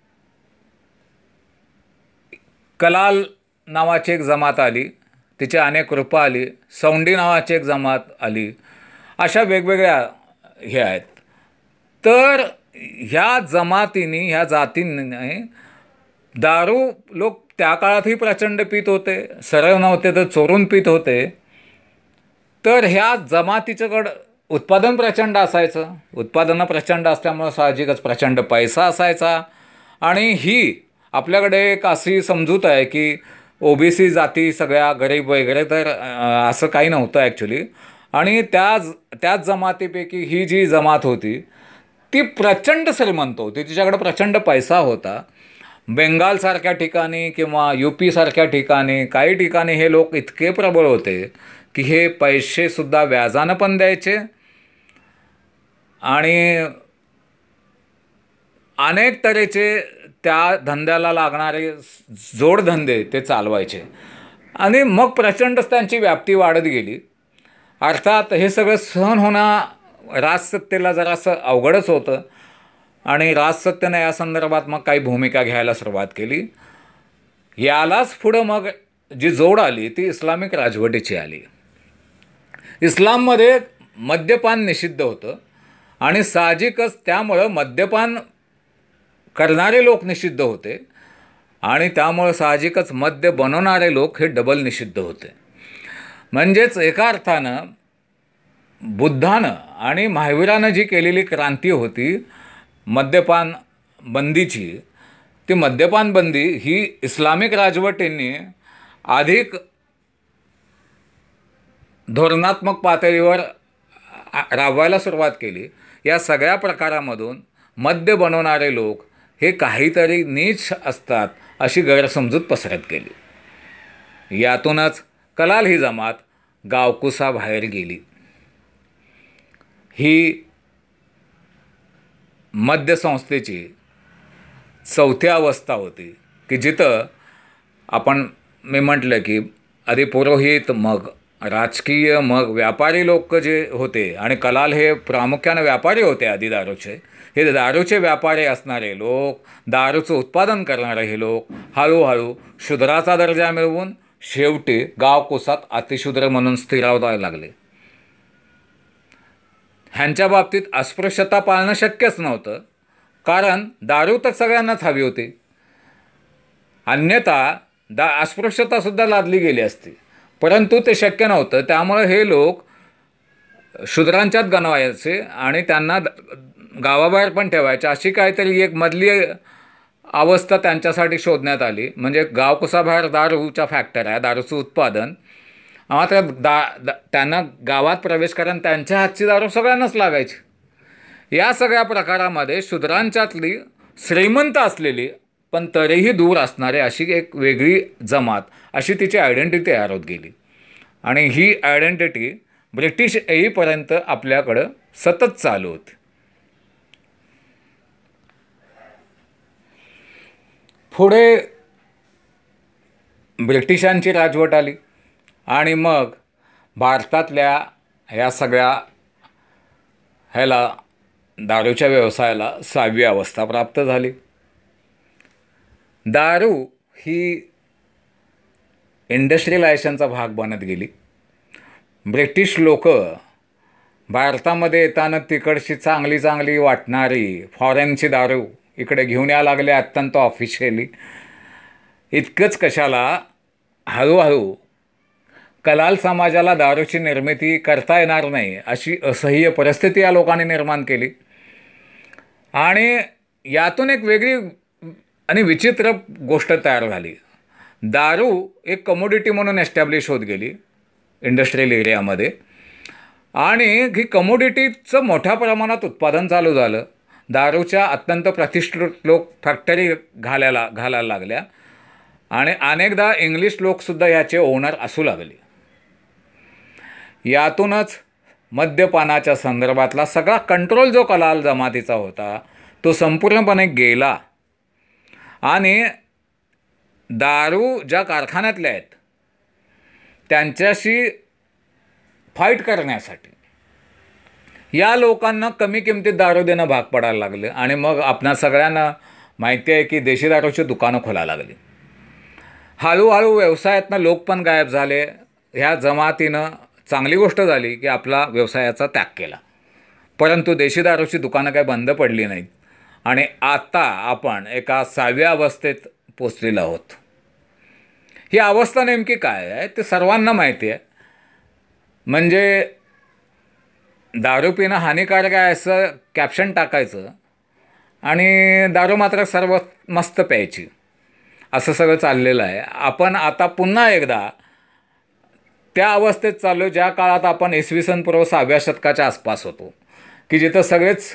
कलाल नावाची एक जमात आली, तिची अनेक रूपं आली, सौंडी नावाची एक जमात आली, अशा वेगवेगळ्या हे आहेत. तर ह्या जमातींनी, ह्या जातींनी दारू लोक त्या काळातही प्रचंड पित होते, सरळ नव्हते तर चोरून पित होते. तर ह्या जमातीच्याकडं उत्पादन प्रचंड असायचं, उत्पादनं प्रचंड असल्यामुळं साहजिकच प्रचंड पैसा असायचा आणि ही आपल्याकडे एक अशी समजूत आहे की ओबीसी जाती सगळ्या गरीब वगैरे, तर असं काही नव्हतं ॲक्च्युली. आणि त्याच त्याच जमातीपैकी ही जी जमात होती ती प्रचंड श्रीमंत होती, तिच्याकडे प्रचंड पैसा होता. बेंगालसारख्या ठिकाणी किंवा यू पीसारख्या ठिकाणी काही ठिकाणी हे लोक इतके प्रबळ होते की हे पैसेसुद्धा व्याजानं पण द्यायचे आणि अनेक तऱ्हेचे त्या धंद्याला लागणारे जोडधंदे ते चालवायचे आणि मग प्रचंडच त्यांची व्याप्ती वाढत गेली. अर्थात हे सगळं सहन होणं राजसत्तेला जरासं अवघडच होतं आणि राजसत्तेनं या संदर्भात मग काही भूमिका घ्यायला सुरुवात केली. यालाच पुढं मग जी जोड आली ती इस्लामिक राजवटीची आली. इस्लाममध्ये मद्यपान निषिद्ध होतं आणि साहजिकच त्यामुळं मद्यपान करणारे लोक निषिद्ध होते आणि त्यामुळं साहजिकच मद्य बनवणारे लोक हे डबल निषिद्ध होते. म्हणजेच एका अर्थानं बुद्धानं आणि महावीरानं जी केलेली क्रांती होती मद्यपान बंदीची, ती मद्यपान बंदी ही इस्लामिक राजवटींनी अधिक धोरणात्मक पातळीवर राबवायला सुरुवात केली. या सगळ्या प्रकारामधून मद्य बनवणारे लोक हे काहीतरी नीच असतात अशी गैरसमजूत पसरत गेली. यातूनच कलाल ही जमात गावकुसा बाहेर गेली. ही मद्यसंस्थेची चौथी अवस्था होती की जिथं आपण मी म्हटलं की आधी पुरोहित, मग राजकीय, मग व्यापारी लोक जे होते आणि कलाल हे प्रामुख्याने व्यापारी होते आधी दारूचे. हे दारूचे व्यापारी असणारे लोक, दारूचं उत्पादन करणारे हे लोक हळूहळू शूद्राचा दर्जा मिळवून शेवटी गावकुसात अतिशूद्र म्हणून स्थिरावायला लागले. ह्यांच्या बाबतीत अस्पृश्यता पाळणं शक्यच नव्हतं कारण दारू तर सगळ्यांनाच हवी होती, अन्यथा दा अस्पृश्यतासुद्धा लादली गेली असती, परंतु ते शक्य नव्हतं. त्यामुळे हे लोक शूद्रांच्यात गणवायचे आणि त्यांना गावाबाहेर पण ठेवायचे, अशी काहीतरी एक मधली अवस्था त्यांच्यासाठी शोधण्यात आली. म्हणजे गावकुसाबाहेर दारूच्या फॅक्टऱ्या, दारूचं उत्पादन, मात्र दा, दा त्यांना गावात प्रवेश करून त्यांच्या हातची दारू सगळ्यांनाच लागायची. या सगळ्या प्रकारामध्ये शूद्रांच्यातली श्रीमंत असलेली पण तरीही दूर असणारे अशी एक वेगळी जमात, अशी तिची आयडेंटिटी तयार होत गेली. आणि ही आयडेंटिटी ब्रिटिश येईपर्यंत आपल्याकडं सतत चालू होती. पुढे ब्रिटिशांची राजवट आली आणि मग भारतातल्या ह्या सगळ्या ह्याला दारूच्या व्यवसायाला सहावी अवस्था प्राप्त झाली. दारू ही इंडस्ट्रियलायझेशनचा भाग बनत गेली. ब्रिटिश लोक भारतामध्ये येताना तिकडची चांगली चांगली वाटणारी फॉरेनची दारू इकडे घेऊन यायला लागले, अत्यंत ऑफिशियली. इतकंच कशाला, हळूहळू कलाल समाजाला दारूची निर्मिती करता येणार नाही अशी असह्य परिस्थिती या लोकांनी निर्माण केली. आणि यातून एक वेगळी आणि विचित्र गोष्ट तयार झाली. दारू एक कमोडिटी म्हणून एस्टॅब्लिश होत गेली इंडस्ट्रियल एरियामध्ये, आणि ही कमोडिटीचं मोठ्या प्रमाणात उत्पादन चालू झालं. दारूच्या अत्यंत प्रतिष्ठित लोक फॅक्टरी घालायला घालायला लागल्या आणि अनेकदा इंग्लिश लोकसुद्धा याचे ओनर असू लागले. यातूनच मद्यपानाच्या संदर्भातला सगळा कंट्रोल जो कलाल जमातीचा होता तो संपूर्णपणे गेला. आणि दारू ज्या कारखान्यातल्या आहेत त्यांच्याशी फाईट करण्यासाठी या लोकांना कमी किमतीत दारू देणं भाग पडायला लागलं. आणि मग आपणा सगळ्यांना माहिती आहे की देशी दारूची दुकानं खोलायला लागली. हळूहळू व्यवसायातनं लोक पण गायब झाले. ह्या जमातीनं चांगली गोष्ट झाली की आपला व्यवसायाचा त्याग केला, परंतु देशी दारूची दुकानं काही बंद पडली नाहीत. आणि आता आपण एका सहाव्या अवस्थेत पोचलेलो आहोत. ही अवस्था नेमकी काय आहे ते सर्वांना माहिती आहे. म्हणजे दारू पिणं हानिकारक आहे असं कॅप्शन टाकायचं आणि दारू मात्र सर्व मस्त प्यायची, असं सगळं चाललेलं आहे. आपण आता पुन्हा एकदा त्या अवस्थेत चाललो ज्या काळात आपण इसवी सन पूर्व सहाव्या शतकाच्या आसपास होतो, की जिथं सगळेच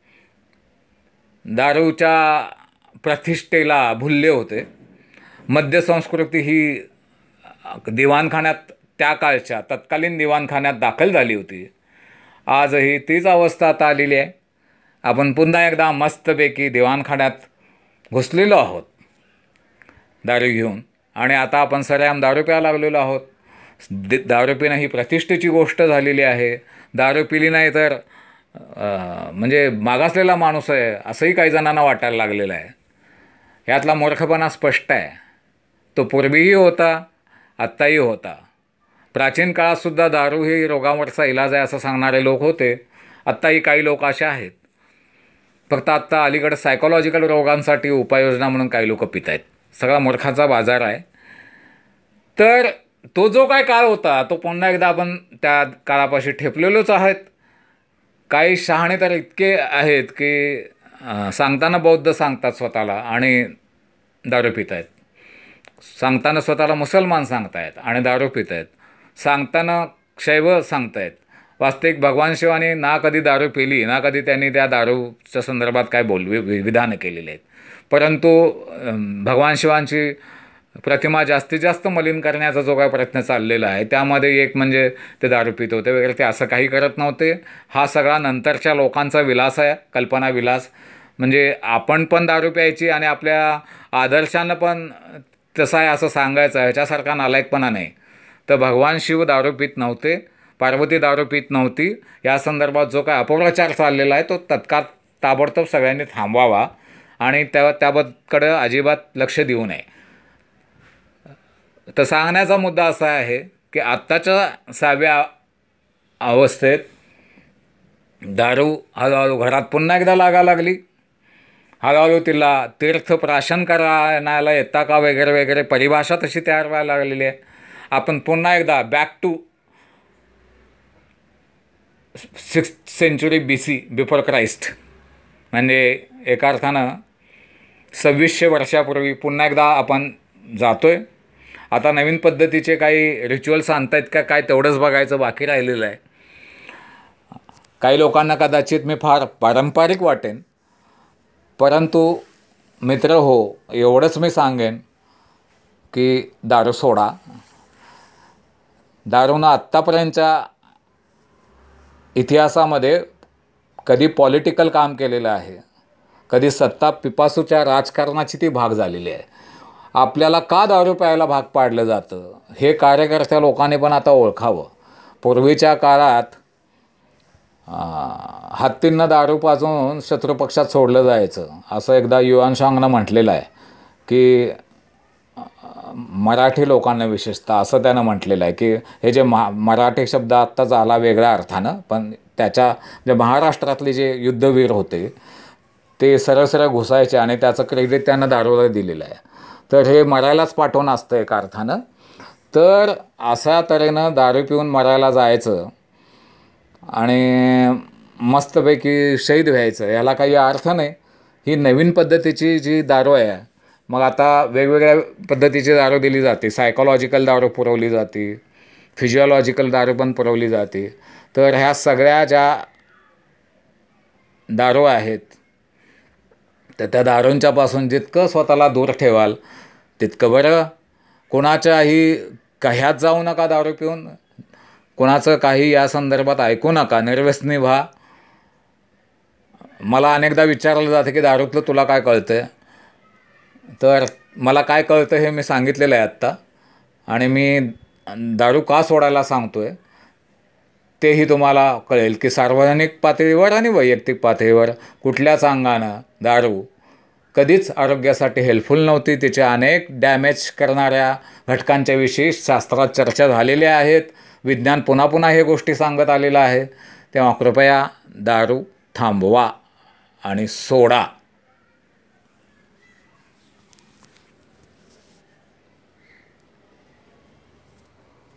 दारूच्या प्रतिष्ठेला भुलले होते. मद्यसंस्कृती ही दिवाणखान्यात, त्या काळच्या तत्कालीन दिवाणखान्यात दाखल झाली होती. आजही तीच अवस्था आता आलेली आहे. आपण पुन्हा एकदा मस्तपैकी दिवाणखान्यात घुसलेलो आहोत दारू घेऊन, आणि आता आपण सरेआम दारू प्यायला लागलेलो आहोत. दारू पिणं ही प्रतिष्ठेची गोष्ट झालेली आहे. दारू पिली नाही तर म्हणजे मागासलेला माणूस आहे असंही काही जणांना वाटायला लागलेलं आहे. यातला मूर्खपणा स्पष्ट आहे. तो पूर्वीही होता, आत्ताही होता. प्राचीन काळातसुद्धा दारू ही रोगांवरचा इलाज आहे असं सांगणारे लोक होते. आत्ताही काही लोक असे आहेत. फक्त आत्ता अलीकडे सायकोलॉजिकल रोगांसाठी उपाययोजना म्हणून काही लोक पित आहेत. सगळा मूर्खाचा बाजार आहे. तर तो जो काय काळ होता तो पुन्हा एकदा आपण त्या काळापाशी ठेपलेलोच आहेत. काही शहाणे तर इतके आहेत की सांगताना बौद्ध सांगतात स्वतःला आणि दारू पित आहेत. सांगताना स्वतःला मुसलमान सांगतायत आणि दारू पित आहेत. सांगताना शैव सांगतायत. वास्तविक भगवान शिवानी ना कधी दारू पिली, ना कधी त्यांनी त्या दारूच्या संदर्भात काय बोल विधानं केलेली आहेत. परंतु भगवान शिवांची प्रतिमा जास्तीत जास्त मलिन करण्याचा जो काय प्रयत्न चाललेला आहे त्यामध्ये एक म्हणजे ते दारू पित होते वगैरे. ते असं काही करत नव्हते. हा सगळा नंतरच्या लोकांचा विलास आहे, कल्पना विलास. म्हणजे आपण पण दारू प्यायची आणि आपल्या आदर्शानं पण तसं आहे असं सांगायचं, ह्याच्यासारखा नालायकपणा नाही. तर भगवान शिव दारू पित नव्हते, पार्वती दारू पित नव्हती. या संदर्भात जो काय अपप्रचार चाललेला आहे तो तत्काळ ताबडतोब सगळ्यांनी थांबवावा आणि त्या त्याबद्दकडं अजिबात लक्ष देऊ नये. तर सांगण्याचा मुद्दा असा आहे की आत्ताच्या सहाव्या अवस्थेत दारू हळूहळू घरात पुन्हा एकदा लागा लागली. हळूहळू तिला तीर्थप्राशन करायला येता का वगैरे वगैरे परिभाषा तशी तयार व्हायला लागलेली आहे. आपण पुन्हा एकदा back to six century B C before Christ, म्हणजे एका अर्थानं सव्वीसशे वर्षापूर्वी पुन्हा एकदा आपण जातो आहे. आता नवीन पद्धतीचे काही रिच्युअल्स आणत आहेत का काय तेवढंच बघायचं बाकी राहिलेलं आहे. काही लोकांना कदाचित मी फार पारंपरिक वाटेन, परंतु मित्र हो, एवढंच मी सांगेन की दारू सोडा. दारूनं आत्तापर्यंतच्या इतिहासामध्ये कधी पॉलिटिकल काम केलेलं आहे, कधी सत्ता पिपासूच्या राजकारणाची ती भाग झालेली आहे. आपल्याला का दारू प्यायला भाग पाडलं जातं हे कार्यकर्त्या लोकांनी पण आता ओळखावं. पूर्वीच्या काळात हत्तींना दारू पाजून शत्रुपक्षात सोडलं जायचं असं एकदा युवान शांगनं म्हटलेलं आहे, की मराठी लोकांना विशेषतः असं त्यानं म्हटलेलं आहे की हे जे महा मराठी शब्द आत्ताच आला वेगळ्या अर्थानं, पण त्याच्या जे महाराष्ट्रातले जे युद्धवीर होते ते सरळ सरळ घुसायचे आणि त्याचं क्रेडिट त्यानं दारूला दिलेलं आहे. तर हे मरायलाच पाठवून असतं एका अर्थानं. तर अशा तऱ्हेनं दारू पिऊन मरायला जायचं आणि मस्तपैकी शहीद व्हायचं, याला काही अर्थ नाही. ही नवीन पद्धतीची जी दारू आहे, मग आता वेगवेगळ्या पद्धतीची दारू दिली जाते. सायकोलॉजिकल दारू पुरवली जाते, फिजिओलॉजिकल दारू पण पुरवली जाते. तर ह्या सगळ्या ज्या दारू आहेत तर त्या दारूंच्यापासून जितकं स्वतःला दूर ठेवाल तितकं बरं. कोणाच्याही कह्यात जाऊ नका दारू पिऊन, कोणाचं काही या संदर्भात ऐकू नका, निर्व्यसनी व्हा. मला अनेकदा विचारलं जातं की दारूतलं तुला काय कळतं आहे, तर मला काय कळतं हे मी सांगितलेलं आहे आत्ता. आणि मी दारू का सोडायला सांगतो आहे तेही तुम्हाला कळेल की सार्वजनिक पातळीवर आणि वैयक्तिक पातळीवर कुठल्याच अंगानं दारू कधीच आरोग्यासाठी हेल्पफुल नव्हती. तिच्या अनेक डॅमेज करणाऱ्या घटकांच्या विषयी शास्त्रात चर्चा झालेल्या आहेत. विज्ञान पुन्हा पुन्हा हे गोष्टी सांगत आलेलं आहे. तेव्हा कृपया दारू थांबवा आणि सोडा.